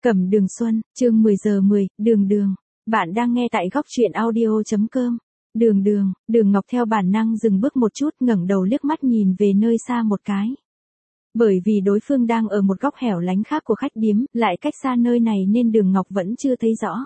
Cẩm Đường Xuân, chương 10 giờ 10, Đường Đường. Bạn đang nghe tại góc truyện audio.com. Đường Ngọc theo bản năng dừng bước một chút, ngẩng đầu liếc mắt nhìn về nơi xa một cái. Bởi vì đối phương đang ở một góc hẻo lánh khác của khách điếm, lại cách xa nơi này nên Đường Ngọc vẫn chưa thấy rõ.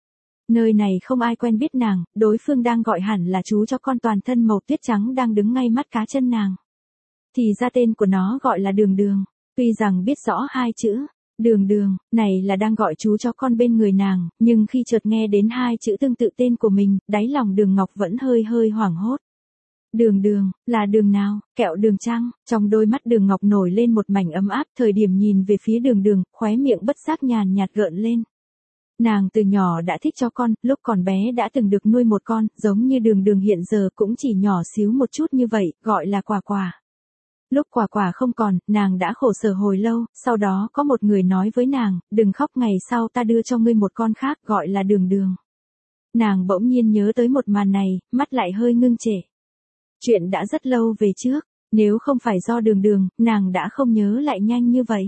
Nơi này không ai quen biết nàng, đối phương đang gọi hẳn là chú chó con toàn thân màu tuyết trắng đang đứng ngay mắt cá chân nàng. Thì ra tên của nó gọi là Đường Đường. Tuy rằng biết rõ hai chữ Đường Đường này là đang gọi chú chó con bên người nàng, nhưng khi chợt nghe đến hai chữ tương tự tên của mình, đáy lòng Đường Ngọc vẫn hơi hoảng hốt. Đường Đường, là đường nào, kẹo đường chăng? Trong đôi mắt Đường Ngọc nổi lên một mảnh ấm áp, thời điểm nhìn về phía Đường Đường, khóe miệng bất giác nhàn nhạt gợn lên. Nàng từ nhỏ đã thích chó con, lúc còn bé đã từng được nuôi một con, giống như Đường Đường hiện giờ cũng chỉ nhỏ xíu một chút như vậy, gọi là Quả Quả. Lúc Quả Quả không còn, nàng đã khổ sở hồi lâu, sau đó có một người nói với nàng, đừng khóc, ngày sau ta đưa cho ngươi một con khác, gọi là Đường Đường. Nàng bỗng nhiên nhớ tới một màn này, mắt lại hơi ngưng trệ. Chuyện đã rất lâu về trước, nếu không phải do Đường Đường, nàng đã không nhớ lại nhanh như vậy.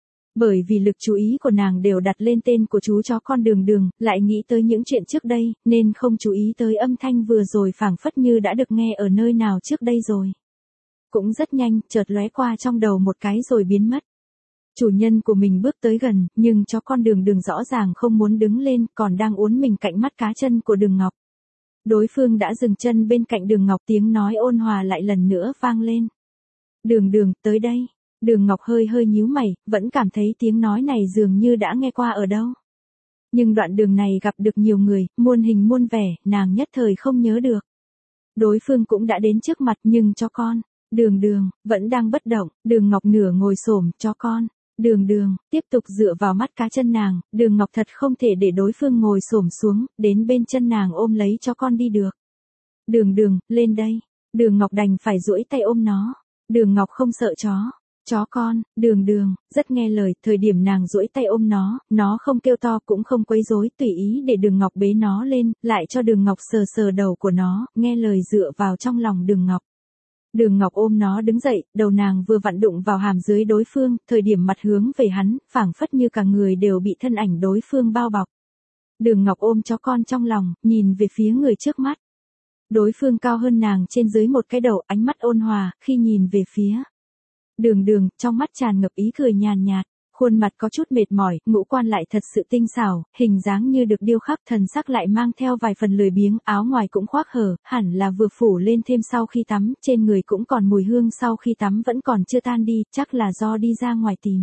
Bởi vì lực chú ý của nàng đều đặt lên tên của chú chó con Đường Đường, lại nghĩ tới những chuyện trước đây, nên không chú ý tới âm thanh vừa rồi phảng phất như đã được nghe ở nơi nào trước đây rồi. Cũng rất nhanh, chợt lóe qua trong đầu một cái rồi biến mất. Chủ nhân của mình bước tới gần, nhưng chó con Đường Đường rõ ràng không muốn đứng lên, còn đang uốn mình cạnh mắt cá chân của Đường Ngọc. Đối phương đã dừng chân bên cạnh Đường Ngọc, tiếng nói ôn hòa lại lần nữa vang lên. Đường Đường, tới đây. Đường Ngọc hơi nhíu mày, vẫn cảm thấy tiếng nói này dường như đã nghe qua ở đâu. Nhưng đoạn đường này gặp được nhiều người, muôn hình muôn vẻ, nàng nhất thời không nhớ được. Đối phương cũng đã đến trước mặt nhưng chó con Đường Đường vẫn đang bất động. Đường Ngọc nửa ngồi xổm, chó con Đường Đường tiếp tục dựa vào mắt cá chân nàng. Đường Ngọc thật không thể để đối phương ngồi xổm xuống, đến bên chân nàng ôm lấy chó con đi được. Đường Đường, lên đây. Đường Ngọc đành phải duỗi tay ôm nó. Đường Ngọc không sợ chó con Đường Đường rất nghe lời, thời điểm nàng duỗi tay ôm nó không kêu to cũng không quấy rối, tùy ý để Đường Ngọc bế nó lên, lại cho Đường Ngọc sờ đầu của nó, nghe lời dựa vào trong lòng Đường Ngọc. Đường Ngọc ôm nó đứng dậy, đầu nàng vừa vặn đụng vào hàm dưới đối phương, thời điểm mặt hướng về hắn, phảng phất như cả người đều bị thân ảnh đối phương bao bọc. Đường Ngọc ôm chó con trong lòng, nhìn về phía người trước mắt. Đối phương cao hơn nàng trên dưới một cái đầu, ánh mắt ôn hòa, khi nhìn về phía Đường Đường, trong mắt tràn ngập ý cười nhàn nhạt, khuôn mặt có chút mệt mỏi, ngũ quan lại thật sự tinh xảo, hình dáng như được điêu khắc, thần sắc lại mang theo vài phần lười biếng, áo ngoài cũng khoác hở, hẳn là vừa phủ lên thêm sau khi tắm, trên người cũng còn mùi hương sau khi tắm vẫn còn chưa tan đi, chắc là do đi ra ngoài tìm.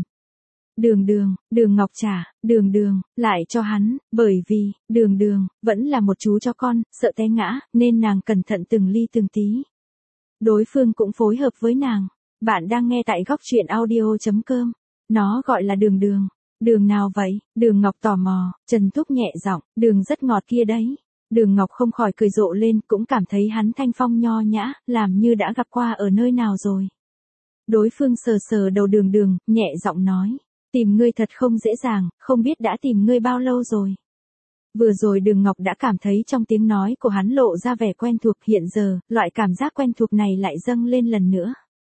Đường Ngọc trả, Đường Đường lại cho hắn, bởi vì Đường Đường vẫn là một chú chó con, sợ té ngã, nên nàng cẩn thận từng ly từng tí. Đối phương cũng phối hợp với nàng. Bạn đang nghe tại góc truyện audio.com. Nó gọi là Đường Đường. Đường nào vậy? Đường Ngọc tò mò, Trần Thúc nhẹ giọng, đường rất ngọt kia đấy. Đường Ngọc không khỏi cười rộ lên, cũng cảm thấy hắn thanh phong nho nhã, làm như đã gặp qua ở nơi nào rồi. Đối phương sờ đầu Đường Đường, nhẹ giọng nói, tìm ngươi thật không dễ dàng, không biết đã tìm ngươi bao lâu rồi. Vừa rồi Đường Ngọc đã cảm thấy trong tiếng nói của hắn lộ ra vẻ quen thuộc, hiện giờ, loại cảm giác quen thuộc này lại dâng lên lần nữa.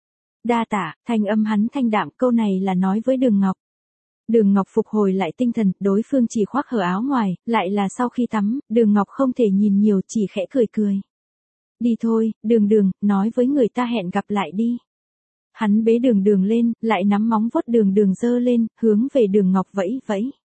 Đa tạ, thanh âm hắn thanh đạm, câu này là nói với Đường Ngọc. Đường Ngọc phục hồi lại tinh thần, đối phương chỉ khoác hở áo ngoài, lại là sau khi tắm, Đường Ngọc không thể nhìn nhiều, chỉ khẽ cười. Đi thôi, Đường Đường, nói với người ta hẹn gặp lại đi. Hắn bế Đường Đường lên, lại nắm móng vuốt Đường Đường giơ lên, hướng về Đường Ngọc vẫy.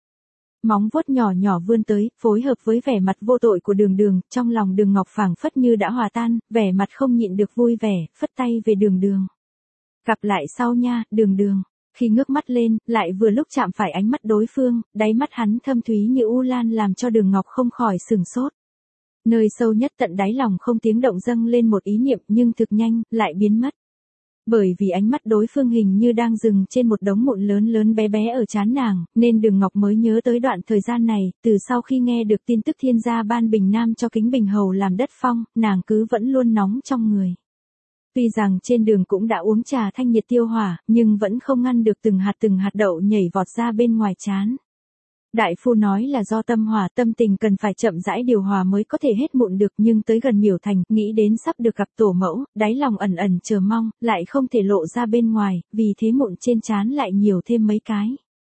Móng vuốt nhỏ vươn tới, phối hợp với vẻ mặt vô tội của Đường Đường, trong lòng Đường Ngọc phảng phất như đã hòa tan, vẻ mặt không nhịn được vui vẻ, phất tay về Đường Đường. Gặp lại sau nha, Đường Đường. Khi ngước mắt lên, lại vừa lúc chạm phải ánh mắt đối phương, đáy mắt hắn thâm thúy như u lan làm cho Đường Ngọc không khỏi sửng sốt. Nơi sâu nhất tận đáy lòng không tiếng động dâng lên một ý niệm, nhưng thực nhanh, lại biến mất. Bởi vì ánh mắt đối phương hình như đang dừng trên một đống mụn lớn bé ở trán nàng, nên Đường Ngọc mới nhớ tới đoạn thời gian này, từ sau khi nghe được tin tức thiên gia ban Bình Nam cho Kính Bình Hầu làm đất phong, nàng cứ vẫn luôn nóng trong người. Tuy rằng trên đường cũng đã uống trà thanh nhiệt tiêu hỏa, nhưng vẫn không ngăn được từng hạt đậu nhảy vọt ra bên ngoài trán. Đại phu nói là do tâm hỏa, tâm tình cần phải chậm rãi điều hòa mới có thể hết mụn được, nhưng tới gần Miểu Thành, nghĩ đến sắp được gặp tổ mẫu, đáy lòng ẩn chờ mong, lại không thể lộ ra bên ngoài, vì thế mụn trên trán lại nhiều thêm mấy cái.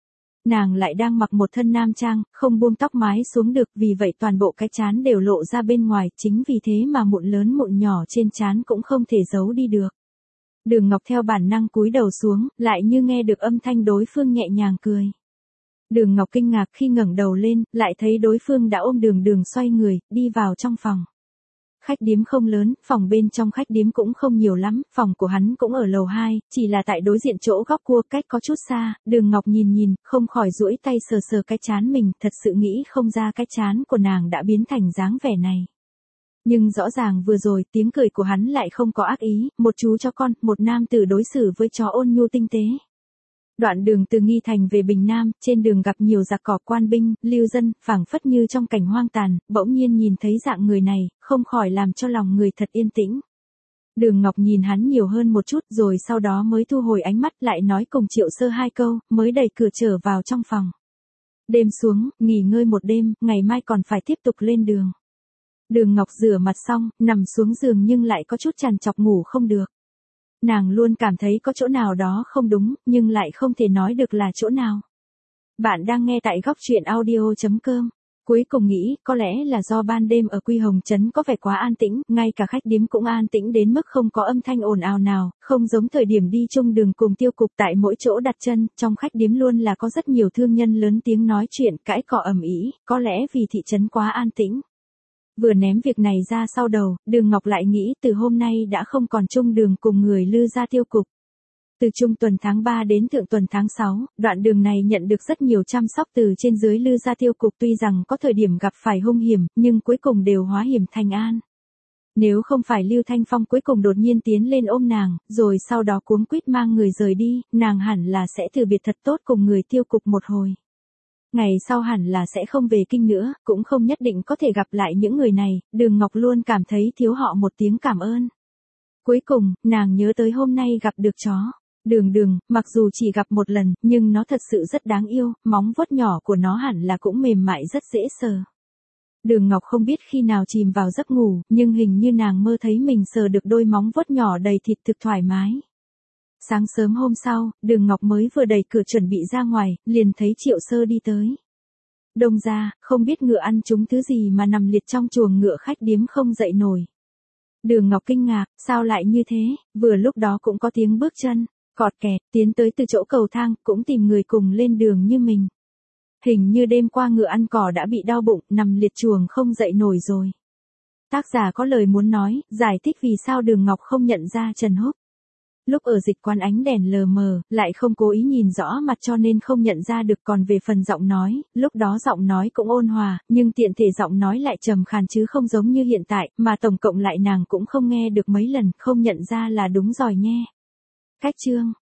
nàng lại đang mặc một thân nam trang, không buông tóc mái xuống được, vì vậy toàn bộ cái trán đều lộ ra bên ngoài, chính vì thế mà mụn lớn mụn nhỏ trên trán cũng không thể giấu đi được. Đường Ngọc theo bản năng cúi đầu xuống, lại như nghe được âm thanh đối phương nhẹ nhàng cười. Đường Ngọc kinh ngạc khi ngẩng đầu lên, lại thấy đối phương đã ôm Đường Đường xoay người, đi vào trong phòng. Khách điếm không lớn, phòng bên trong khách điếm cũng không nhiều lắm, phòng của hắn cũng ở lầu 2, chỉ là tại đối diện chỗ góc cua, cách có chút xa. Đường Ngọc nhìn, không khỏi duỗi tay sờ sờ cái trán mình, thật sự nghĩ không ra cái trán của nàng đã biến thành dáng vẻ này. Nhưng rõ ràng vừa rồi tiếng cười của hắn lại không có ác ý, một chú chó con, một nam tử đối xử với chó ôn nhu tinh tế. Đoạn đường từ Nghi Thành về Bình Nam, trên đường gặp nhiều giặc cỏ, quan binh, lưu dân, phảng phất như trong cảnh hoang tàn, bỗng nhiên nhìn thấy dạng người này, không khỏi làm cho lòng người thật yên tĩnh. Đường Ngọc nhìn hắn nhiều hơn một chút rồi sau đó mới thu hồi ánh mắt, lại nói cùng Triệu Sơ hai câu, mới đẩy cửa trở vào trong phòng. Đêm xuống, nghỉ ngơi một đêm, ngày mai còn phải tiếp tục lên đường. Đường Ngọc rửa mặt xong, nằm xuống giường nhưng lại có chút trằn trọc ngủ không được. Nàng luôn cảm thấy có chỗ nào đó không đúng, nhưng lại không thể nói được là chỗ nào. Bạn đang nghe tại góc truyện audio.com. Cuối cùng nghĩ, có lẽ là do ban đêm ở Quy Hồng Trấn có vẻ quá an tĩnh, ngay cả khách điếm cũng an tĩnh đến mức không có âm thanh ồn ào nào, không giống thời điểm đi chung đường cùng Tiêu Cục, tại mỗi chỗ đặt chân, trong khách điếm luôn là có rất nhiều thương nhân lớn tiếng nói chuyện, cãi cọ ầm ĩ, có lẽ vì thị trấn quá an tĩnh. Vừa ném việc này ra sau đầu, Đường Ngọc lại nghĩ từ hôm nay đã không còn chung đường cùng người Lư gia Tiêu Cục. Từ trung tuần tháng 3 đến thượng tuần tháng 6, đoạn đường này nhận được rất nhiều chăm sóc từ trên dưới Lư gia Tiêu Cục, tuy rằng có thời điểm gặp phải hung hiểm, nhưng cuối cùng đều hóa hiểm thành an. Nếu không phải Lưu Thanh Phong cuối cùng đột nhiên tiến lên ôm nàng, rồi sau đó cuống quýt mang người rời đi, nàng hẳn là sẽ từ biệt thật tốt cùng người Tiêu Cục một hồi. Ngày sau hẳn là sẽ không về kinh nữa, cũng không nhất định có thể gặp lại những người này, Đường Ngọc luôn cảm thấy thiếu họ một tiếng cảm ơn. Cuối cùng, nàng nhớ tới hôm nay gặp được chó. Đường, mặc dù chỉ gặp một lần, nhưng nó thật sự rất đáng yêu, móng vuốt nhỏ của nó hẳn là cũng mềm mại rất dễ sờ. Đường Ngọc không biết khi nào chìm vào giấc ngủ, nhưng hình như nàng mơ thấy mình sờ được đôi móng vuốt nhỏ đầy thịt thực thoải mái. Sáng sớm hôm sau, Đường Ngọc mới vừa đẩy cửa chuẩn bị ra ngoài, liền thấy Triệu Sơ đi tới. Đông ra, không biết ngựa ăn trúng thứ gì mà nằm liệt trong chuồng ngựa khách điếm không dậy nổi. Đường Ngọc kinh ngạc, sao lại như thế, vừa lúc đó cũng có tiếng bước chân, cọt kẹt, tiến tới từ chỗ cầu thang, cũng tìm người cùng lên đường như mình. Hình như đêm qua ngựa ăn cỏ đã bị đau bụng, nằm liệt chuồng không dậy nổi rồi. Tác giả có lời muốn nói, giải thích vì sao Đường Ngọc không nhận ra Trần Húc. Lúc ở dịch quán ánh đèn lờ mờ, lại không cố ý nhìn rõ mặt cho nên không nhận ra được, còn về phần giọng nói, lúc đó giọng nói cũng ôn hòa, nhưng tiện thể giọng nói lại trầm khàn chứ không giống như hiện tại, mà tổng cộng lại nàng cũng không nghe được mấy lần, không nhận ra là đúng rồi nghe. Cách chương,